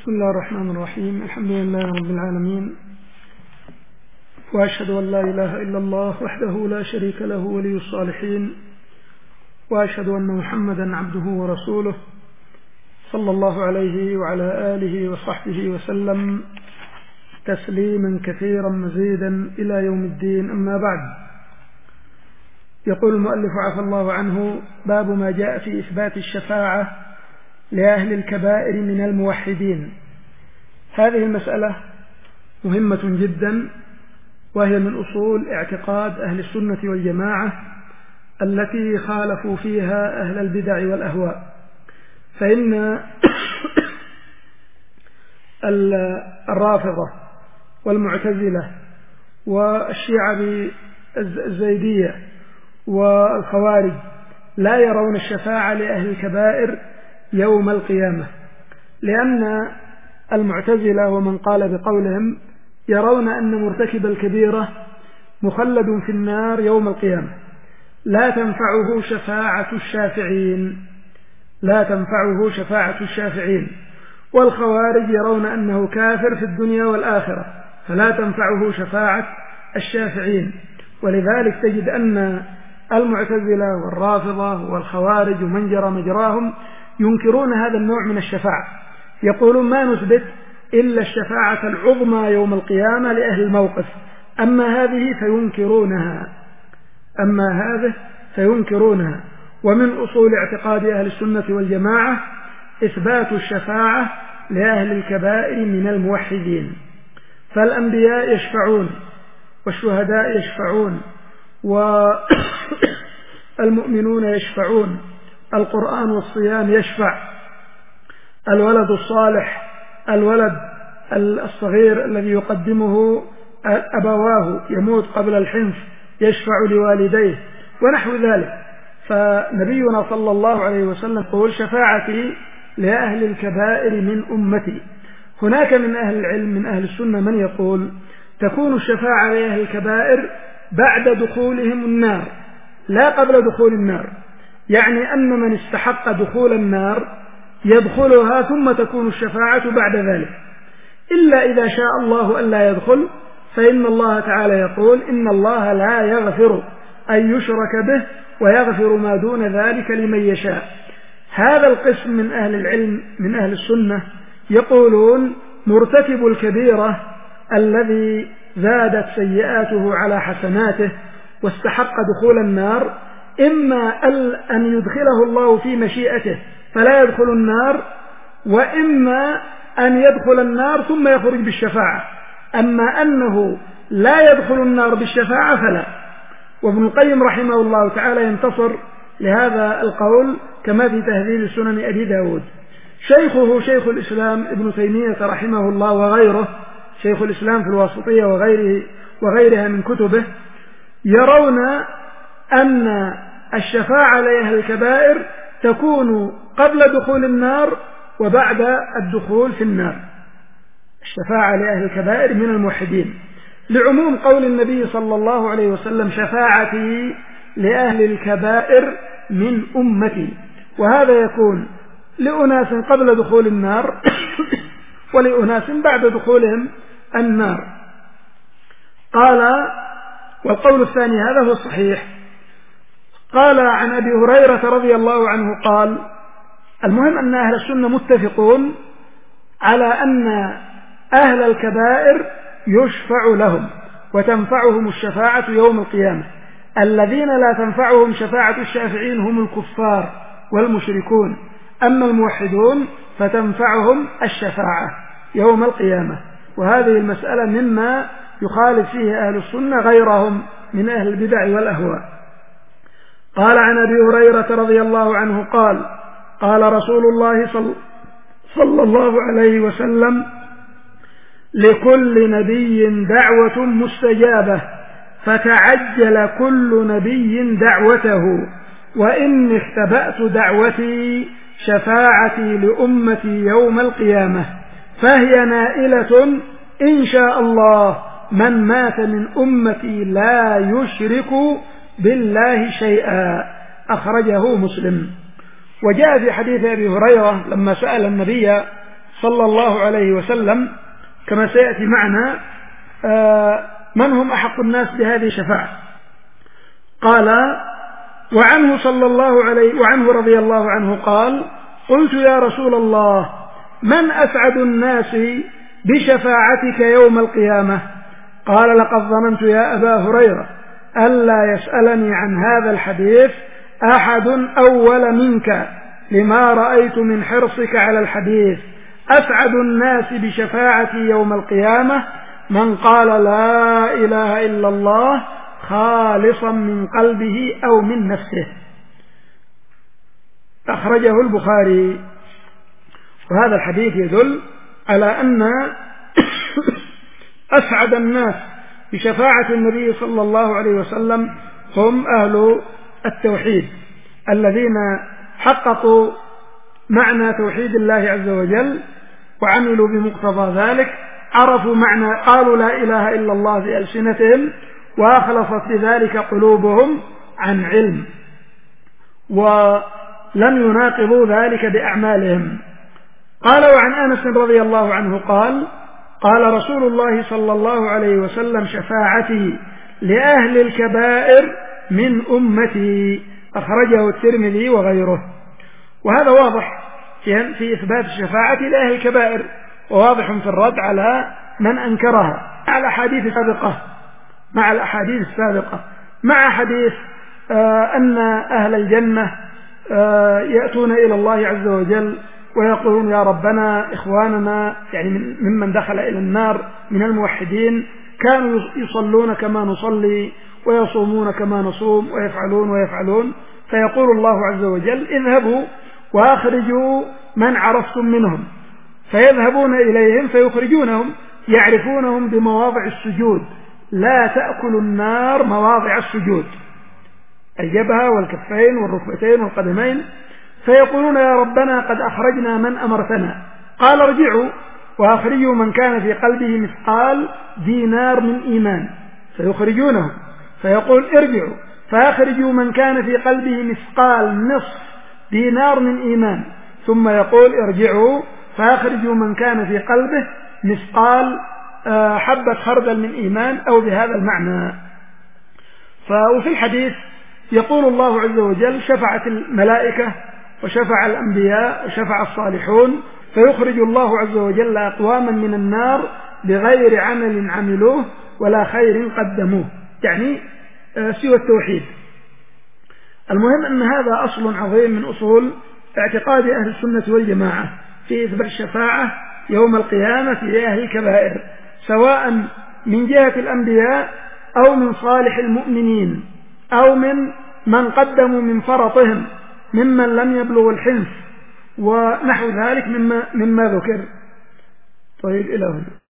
بسم الله الرحمن الرحيم. الحمد لله رب العالمين، وأشهد أن لا إله إلا الله وحده لا شريك له ولي الصالحين، وأشهد أن محمدا عبده ورسوله صلى الله عليه وعلى آله وصحبه وسلم تسليما كثيرا مزيدا إلى يوم الدين. أما بعد، يقول المؤلف عفى الله عنه: باب ما جاء في إثبات الشفاعة لأهل الكبائر من الموحدين. هذه المسألة مهمة جدا، وهي من أصول اعتقاد أهل السنة والجماعة التي خالفوا فيها أهل البدع والأهواء. فإن الرافضة والمعتزلة والشيعة الزيدية والخوارج لا يرون الشفاعة لأهل الكبائر يوم القيامة، لأن المعتزلة ومن قال بقولهم يرون أن مرتكب الكبيرة مخلد في النار يوم القيامة، لا تنفعه شفاعة الشافعين. والخوارج يرون أنه كافر في الدنيا والآخرة، فلا تنفعه شفاعة الشافعين. ولذلك تجد أن المعتزلة والرافضة والخوارج ومن جرى مجراهم ينكرون هذا النوع من الشفاعة، يقولون ما نثبت إلا الشفاعة العظمى يوم القيامة لأهل الموقف، أما هذه فينكرونها. ومن أصول اعتقاد أهل السنة والجماعة إثبات الشفاعة لأهل الكبائر من الموحدين. فالأنبياء يشفعون، والشهداء يشفعون، والمؤمنون يشفعون، القرآن والصيام يشفع، الولد الصالح، الولد الصغير الذي يقدمه أبواه يموت قبل الحنث يشفع لوالديه ونحو ذلك. فنبينا صلى الله عليه وسلم يقول: شفاعتي لأهل الكبائر من أمتي. هناك من أهل العلم من أهل السنة من يقول تكون الشفاعة لأهل الكبائر بعد دخولهم النار لا قبل دخول النار، يعني أن من استحق دخول النار يدخلها ثم تكون الشفاعة بعد ذلك، إلا إذا شاء الله ألا يدخل، فإن الله تعالى يقول: إن الله لا يغفر أن يشرك به ويغفر ما دون ذلك لمن يشاء. هذا القسم من أهل العلم من أهل السنة يقولون مرتكب الكبيرة الذي زادت سيئاته على حسناته واستحق دخول النار، إما أن يدخله الله في مشيئته فلا يدخل النار، وإما أن يدخل النار ثم يخرج بالشفاعة. أما أنه لا يدخل النار بالشفاعة فلا. وابن القيم رحمه الله تعالى ينتصر لهذا القول كما في تهذيب السنن أبي داود. شيخه شيخ الإسلام ابن تيمية رحمه الله وغيره، شيخ الإسلام في الواسطية وغيرها من كتبه، يرون أن الشفاعة لأهل الكبائر تكون قبل دخول النار وبعد الدخول في النار. الشفاعة لأهل الكبائر من الموحدين لعموم قول النبي صلى الله عليه وسلم: شفاعتي لأهل الكبائر من أمتي. وهذا يكون لأناس قبل دخول النار ولأناس بعد دخولهم النار. قال: والقول الثاني هذا هو الصحيح. قال عن أبي هريرة رضي الله عنه قال: المهم أن أهل السنة متفقون على أن أهل الكبائر يشفع لهم وتنفعهم الشفاعة يوم القيامة. الذين لا تنفعهم شفاعة الشافعين هم الكفار والمشركون، أما الموحدون فتنفعهم الشفاعة يوم القيامة. وهذه المسألة مما يخالف فيه أهل السنة غيرهم من أهل البدع والأهواء. قال عن أبي هريرة رضي الله عنه قال: قال رسول الله صلى الله عليه وسلم: لكل نبي دعوة مستجابة، فتعجل كل نبي دعوته، وإني اختبأت دعوتي شفاعتي لأمتي يوم القيامة، فهي نائلة إن شاء الله من مات من أمتي لا يشرك بالله شيئا. أخرجه مسلم. وجاء في حديث أبي هريرة لما سأل النبي صلى الله عليه وسلم كما سيأتي معنا من هم أحق الناس بهذه الشفاعة. قال: وعنه رضي الله عنه قال: قلت يا رسول الله من أسعد الناس بشفاعتك يوم القيامة؟ قال: لقد ظننت يا أبا هريرة ألا يسألني عن هذا الحديث أحد أول منك لما رأيت من حرصك على الحديث. أسعد الناس بشفاعتي يوم القيامة من قال لا إله إلا الله خالصا من قلبه أو من نفسه. أخرجه البخاري. وهذا الحديث يدل على أن أسعد الناس بشفاعة النبي صلى الله عليه وسلم هم أهل التوحيد الذين حققوا معنى توحيد الله عز وجل وعملوا بمقتضى ذلك، عرفوا معنى، قالوا لا إله إلا الله بألسنتهم وأخلصت بذلك قلوبهم عن علم، ولم يناقضوا ذلك بأعمالهم. قال: وعن أنس رضي الله عنه قال: قال رسول الله صلى الله عليه وسلم: شفاعتي لأهل الكبائر من أمتي. أخرجه الترمذي وغيره. وهذا واضح في إثبات الشفاعة لأهل الكبائر، وواضح في الرد على من أنكرها مع الأحاديث السابقة، مع حديث أن أهل الجنة يأتون إلى الله عز وجل ويقولون: يا ربنا إخواننا يعني ممن دخل إلى النار من الموحدين كانوا يصلون كما نصلي ويصومون كما نصوم ويفعلون، فيقول الله عز وجل: اذهبوا وأخرجوا من عرفتم منهم، فيذهبون إليهم فيخرجونهم، يعرفونهم بمواضع السجود، لا تأكل النار مواضع السجود، الجبهة والكفين والركبتين والقدمين، فيقولون: يا ربنا قد أخرجنا من أمرتنا. قال: ارجعوا وأخرجوا من كان في قلبه مثقال دينار من إيمان، فيخرجونهم، فيقول: ارجعوا فأخرجوا من كان في قلبه مثقال نصف دينار من إيمان، ثم يقول: ارجعوا فأخرجوا من كان في قلبه مثقال حبة خردل من إيمان، أو بهذا المعنى. وفي الحديث يقول الله عز وجل: شفعت الملائكة وشفع الأنبياء وشفع الصالحون، فيخرج الله عز وجل أقواما من النار بغير عمل عملوه ولا خير قدموه، يعني سوى التوحيد. المهم أن هذا أصل عظيم من أصول اعتقاد أهل السنة والجماعة في إثبات الشفاعة يوم القيامة في أهل الكبائر، سواء من جهة الأنبياء أو من صالح المؤمنين أو من قدموا من فرطهم ممن لم يبلغ الحنف ونحو ذلك مما ذكر. طيب، إلى هنا.